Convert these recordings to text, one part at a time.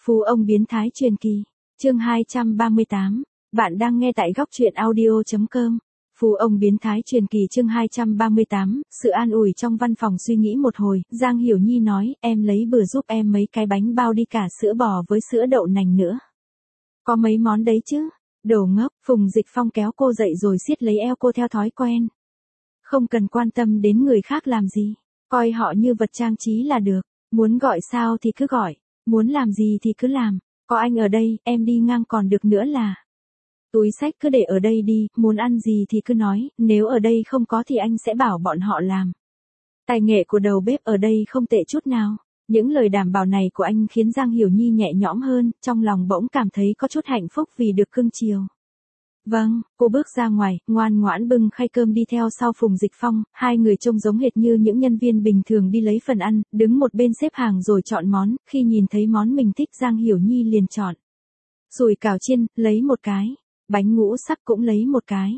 Phú ông biến thái truyền kỳ. Chương 238. Bạn đang nghe tại góc truyện audio.com. Phú ông biến thái truyền kỳ chương 238. Sự an ủi trong văn phòng suy nghĩ một hồi, Giang Hiểu Nhi nói, em lấy bừa giúp em mấy cái bánh bao đi cả sữa bò với sữa đậu nành nữa. Có mấy món đấy chứ? Đồ ngốc, Phùng Dịch Phong kéo cô dậy rồi siết lấy eo cô theo thói quen. Không cần quan tâm đến người khác làm gì, coi họ như vật trang trí là được, muốn gọi sao thì cứ gọi, muốn làm gì thì cứ làm, có anh ở đây, em đi ngang còn được nữa là. Túi xách cứ để ở đây đi, muốn ăn gì thì cứ nói, nếu ở đây không có thì anh sẽ bảo bọn họ làm. Tài nghệ của đầu bếp ở đây không tệ chút nào. Những lời đảm bảo này của anh khiến Giang Hiểu Nhi nhẹ nhõm hơn, trong lòng bỗng cảm thấy có chút hạnh phúc vì được cưng chiều. Vâng, cô bước ra ngoài, ngoan ngoãn bưng khay cơm đi theo sau Phùng Dịch Phong, hai người trông giống hệt như những nhân viên bình thường đi lấy phần ăn, đứng một bên xếp hàng rồi chọn món, khi nhìn thấy món mình thích Giang Hiểu Nhi liền chọn. Sủi cảo chiên, lấy một cái, bánh ngũ sắc cũng lấy một cái.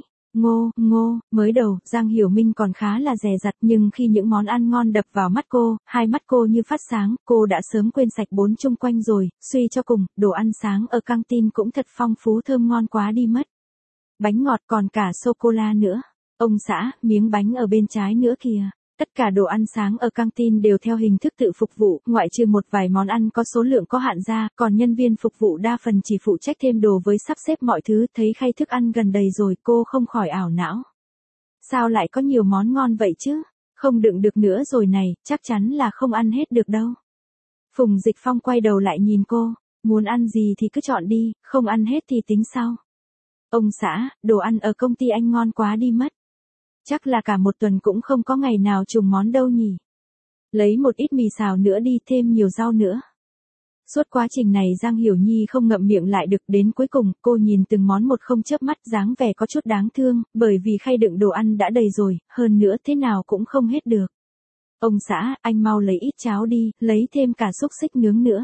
Ngô, mới đầu, Giang Hiểu Minh còn khá là dè dặt nhưng khi những món ăn ngon đập vào mắt cô, hai mắt cô như phát sáng, cô đã sớm quên sạch bốn chung quanh rồi, suy cho cùng, đồ ăn sáng ở căng tin cũng thật phong phú thơm ngon quá đi mất. Bánh ngọt còn cả sô-cô-la nữa. Ông xã, miếng bánh ở bên trái nữa kìa. Tất cả đồ ăn sáng ở căng tin đều theo hình thức tự phục vụ, ngoại trừ một vài món ăn có số lượng có hạn ra, còn nhân viên phục vụ đa phần chỉ phụ trách thêm đồ với sắp xếp mọi thứ, thấy khay thức ăn gần đầy rồi, cô không khỏi ảo não. Sao lại có nhiều món ngon vậy chứ? Không đựng được nữa rồi này, chắc chắn là không ăn hết được đâu. Phùng Dịch Phong quay đầu lại nhìn cô, muốn ăn gì thì cứ chọn đi, không ăn hết thì tính sau. Ông xã, đồ ăn ở công ty anh ngon quá đi mất. Chắc là cả một tuần cũng không có ngày nào trùng món đâu nhỉ. Lấy một ít mì xào nữa đi, thêm nhiều rau nữa. Suốt quá trình này Giang Hiểu Nhi không ngậm miệng lại được, đến cuối cùng cô nhìn từng món một không chớp mắt, dáng vẻ có chút đáng thương, bởi vì khay đựng đồ ăn đã đầy rồi, hơn nữa thế nào cũng không hết được. Ông xã, anh mau lấy ít cháo đi, lấy thêm cả xúc xích nướng nữa.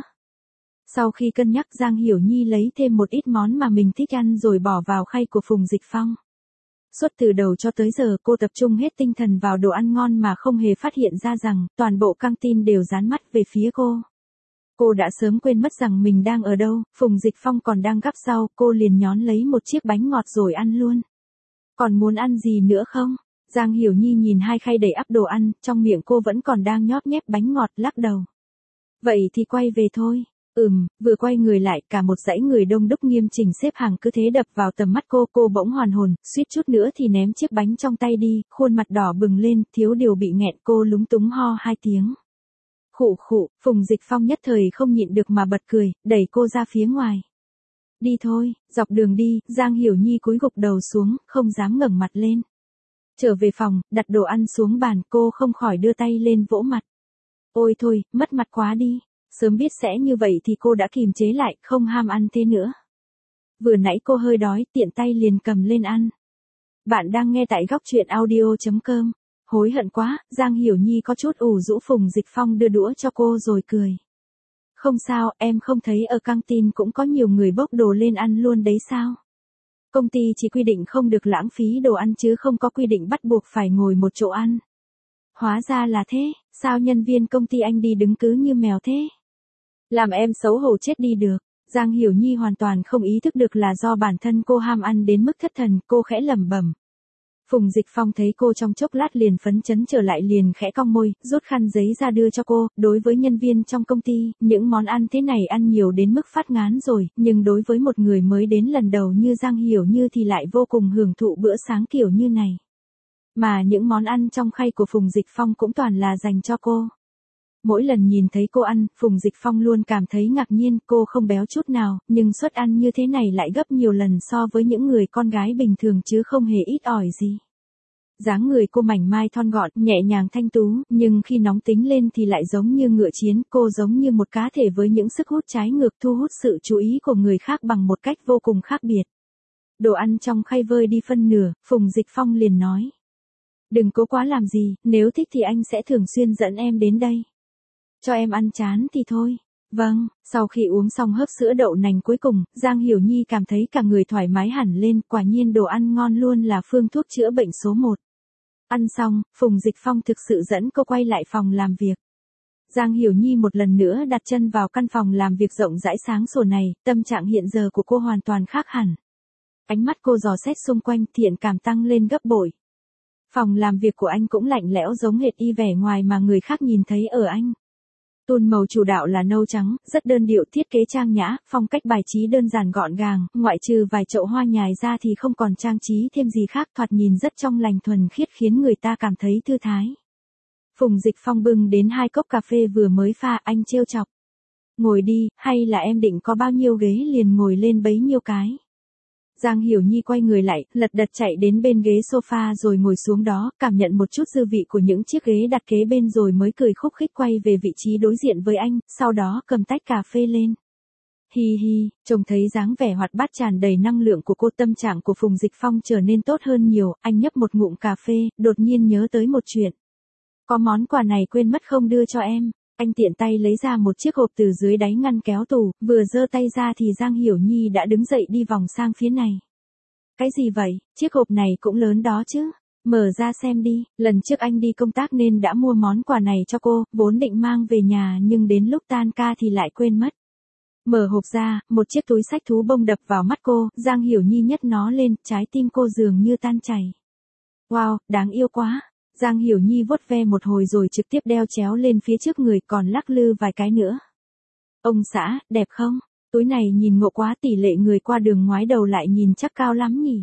Sau khi cân nhắc Giang Hiểu Nhi lấy thêm một ít món mà mình thích ăn rồi bỏ vào khay của Phùng Dịch Phong. Suốt từ đầu cho tới giờ cô tập trung hết tinh thần vào đồ ăn ngon mà không hề phát hiện ra rằng toàn bộ căng tin đều dán mắt về phía cô. Cô đã sớm quên mất rằng mình đang ở đâu, Phùng Dịch Phong còn đang gắp rau, cô liền nhón lấy một chiếc bánh ngọt rồi ăn luôn. Còn muốn ăn gì nữa không? Giang Hiểu Nhi nhìn hai khay đầy ắp đồ ăn, trong miệng cô vẫn còn đang nhóp nhép bánh ngọt, lắc đầu. Vậy thì quay về thôi. Vừa quay người lại, cả một dãy người đông đúc nghiêm chỉnh xếp hàng cứ thế đập vào tầm mắt cô bỗng hoàn hồn, suýt chút nữa thì ném chiếc bánh trong tay đi, khuôn mặt đỏ bừng lên, thiếu điều bị nghẹn, cô lúng túng ho hai tiếng. Khụ, Phùng Dịch Phong nhất thời không nhịn được mà bật cười, đẩy cô ra phía ngoài. Đi thôi, dọc đường đi, Giang Hiểu Nhi cúi gục đầu xuống, không dám ngẩng mặt lên. Trở về phòng, đặt đồ ăn xuống bàn, cô không khỏi đưa tay lên vỗ mặt. Ôi thôi, mất mặt quá đi. Sớm biết sẽ như vậy thì cô đã kìm chế lại, không ham ăn thế nữa. Vừa nãy cô hơi đói, tiện tay liền cầm lên ăn. Bạn đang nghe tại góc truyện audio.com. Hối hận quá, Giang Hiểu Nhi có chút ủ rũ. Phùng Dịch Phong đưa đũa cho cô rồi cười. Không sao, em không thấy ở căng tin cũng có nhiều người bốc đồ lên ăn luôn đấy sao? Công ty chỉ quy định không được lãng phí đồ ăn chứ không có quy định bắt buộc phải ngồi một chỗ ăn. Hóa ra là thế, sao nhân viên công ty anh đi đứng cứ như mèo thế? Làm em xấu hổ chết đi được. Giang Hiểu Nhi hoàn toàn không ý thức được là do bản thân cô ham ăn đến mức thất thần, cô khẽ lẩm bẩm. Phùng Dịch Phong thấy cô trong chốc lát liền phấn chấn trở lại, liền khẽ cong môi, rút khăn giấy ra đưa cho cô. Đối với nhân viên trong công ty, những món ăn thế này ăn nhiều đến mức phát ngán rồi, nhưng đối với một người mới đến lần đầu như Giang Hiểu Như thì lại vô cùng hưởng thụ bữa sáng kiểu như này. Mà những món ăn trong khay của Phùng Dịch Phong cũng toàn là dành cho cô. Mỗi lần nhìn thấy cô ăn, Phùng Dịch Phong luôn cảm thấy ngạc nhiên, cô không béo chút nào, nhưng suất ăn như thế này lại gấp nhiều lần so với những người con gái bình thường chứ không hề ít ỏi gì. Dáng người cô mảnh mai thon gọn, nhẹ nhàng thanh tú, nhưng khi nóng tính lên thì lại giống như ngựa chiến, cô giống như một cá thể với những sức hút trái ngược, thu hút sự chú ý của người khác bằng một cách vô cùng khác biệt. Đồ ăn trong khay vơi đi phân nửa, Phùng Dịch Phong liền nói. Đừng cố quá làm gì, nếu thích thì anh sẽ thường xuyên dẫn em đến đây. Cho em ăn chán thì thôi. Vâng, sau khi uống xong hớp sữa đậu nành cuối cùng, Giang Hiểu Nhi cảm thấy cả người thoải mái hẳn lên, quả nhiên đồ ăn ngon luôn là phương thuốc chữa bệnh số 1. Ăn xong, Phùng Dịch Phong thực sự dẫn cô quay lại phòng làm việc. Giang Hiểu Nhi một lần nữa đặt chân vào căn phòng làm việc rộng rãi sáng sủa này, tâm trạng hiện giờ của cô hoàn toàn khác hẳn. Ánh mắt cô dò xét xung quanh, thiện cảm tăng lên gấp bội. Phòng làm việc của anh cũng lạnh lẽo giống hệt y vẻ ngoài mà người khác nhìn thấy ở anh. Tôn màu chủ đạo là nâu trắng, rất đơn điệu, thiết kế trang nhã, phong cách bài trí đơn giản gọn gàng, ngoại trừ vài chậu hoa nhài ra thì không còn trang trí thêm gì khác, thoạt nhìn rất trong lành thuần khiết khiến người ta cảm thấy thư thái. Phùng Dịch Phong bưng đến 2 cốc cà phê vừa mới pha, anh trêu chọc. Ngồi đi, hay là em định có bao nhiêu ghế liền ngồi lên bấy nhiêu cái. Giang Hiểu Nhi quay người lại, lật đật chạy đến bên ghế sofa rồi ngồi xuống đó, cảm nhận một chút dư vị của những chiếc ghế đặt kế bên rồi mới cười khúc khích quay về vị trí đối diện với anh, sau đó cầm tách cà phê lên. Hi hi, trông thấy dáng vẻ hoạt bát tràn đầy năng lượng của cô, tâm trạng của Phùng Dịch Phong trở nên tốt hơn nhiều, anh nhấp một ngụm cà phê, đột nhiên nhớ tới một chuyện. Có món quà này quên mất không đưa cho em. Anh tiện tay lấy ra một chiếc hộp từ dưới đáy ngăn kéo tủ, vừa giơ tay ra thì Giang Hiểu Nhi đã đứng dậy đi vòng sang phía này. Cái gì vậy, chiếc hộp này cũng lớn đó chứ. Mở ra xem đi, lần trước anh đi công tác nên đã mua món quà này cho cô, vốn định mang về nhà nhưng đến lúc tan ca thì lại quên mất. Mở hộp ra, một chiếc túi xách thú bông đập vào mắt cô, Giang Hiểu Nhi nhấc nó lên, trái tim cô dường như tan chảy. Wow, đáng yêu quá. Giang Hiểu Nhi vuốt ve một hồi rồi trực tiếp đeo chéo lên phía trước người, còn lắc lư vài cái nữa. Ông xã, đẹp không? Túi này nhìn ngộ quá, tỷ lệ người qua đường ngoái đầu lại nhìn chắc cao lắm nhỉ.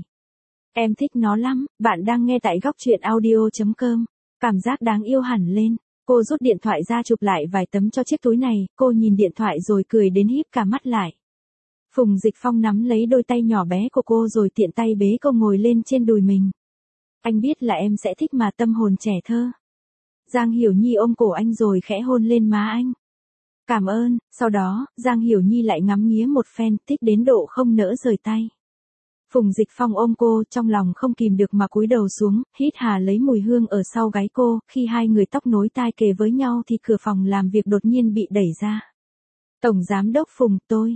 Em thích nó lắm. Bạn đang nghe tại góc truyện audio.com. Cảm giác đáng yêu hẳn lên. Cô rút điện thoại ra chụp lại vài tấm cho chiếc túi này, cô nhìn điện thoại rồi cười đến híp cả mắt lại. Phùng Dịch Phong nắm lấy đôi tay nhỏ bé của cô rồi tiện tay bế cô ngồi lên trên đùi mình. Anh biết là em sẽ thích mà, tâm hồn trẻ thơ. Giang Hiểu Nhi ôm cổ anh rồi khẽ hôn lên má anh. Cảm ơn, sau đó, Giang Hiểu Nhi lại ngắm nghía một phen, thích đến độ không nỡ rời tay. Phùng Dịch Phong ôm cô, trong lòng không kìm được mà cúi đầu xuống, hít hà lấy mùi hương ở sau gáy cô, khi hai người tóc nối tai kề với nhau thì cửa phòng làm việc đột nhiên bị đẩy ra. Tổng Giám đốc Phùng, tôi.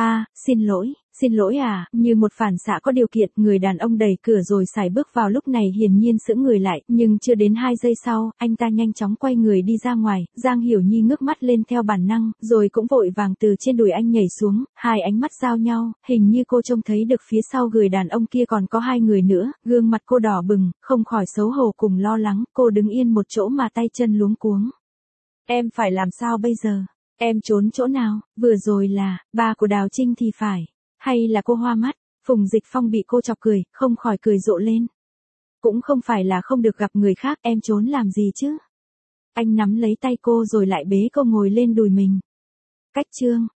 Xin lỗi à, như một phản xạ có điều kiện, người đàn ông đẩy cửa rồi sải bước vào, lúc này hiển nhiên sững người lại, nhưng chưa đến 2 giây sau, anh ta nhanh chóng quay người đi ra ngoài, Giang Hiểu Nhi ngước mắt lên theo bản năng, rồi cũng vội vàng từ trên đùi anh nhảy xuống, hai ánh mắt giao nhau, hình như cô trông thấy được phía sau người đàn ông kia còn có 2 người nữa, gương mặt cô đỏ bừng, không khỏi xấu hổ cùng lo lắng, cô đứng yên một chỗ mà tay chân luống cuống. Em phải làm sao bây giờ? Em trốn chỗ nào? Vừa rồi là, ba của Đào Trinh thì phải. Hay là cô hoa mắt? Phùng Dịch Phong bị cô chọc cười, không khỏi cười rộ lên. Cũng không phải là không được gặp người khác, em trốn làm gì chứ? Anh nắm lấy tay cô rồi lại bế cô ngồi lên đùi mình. Cách chương.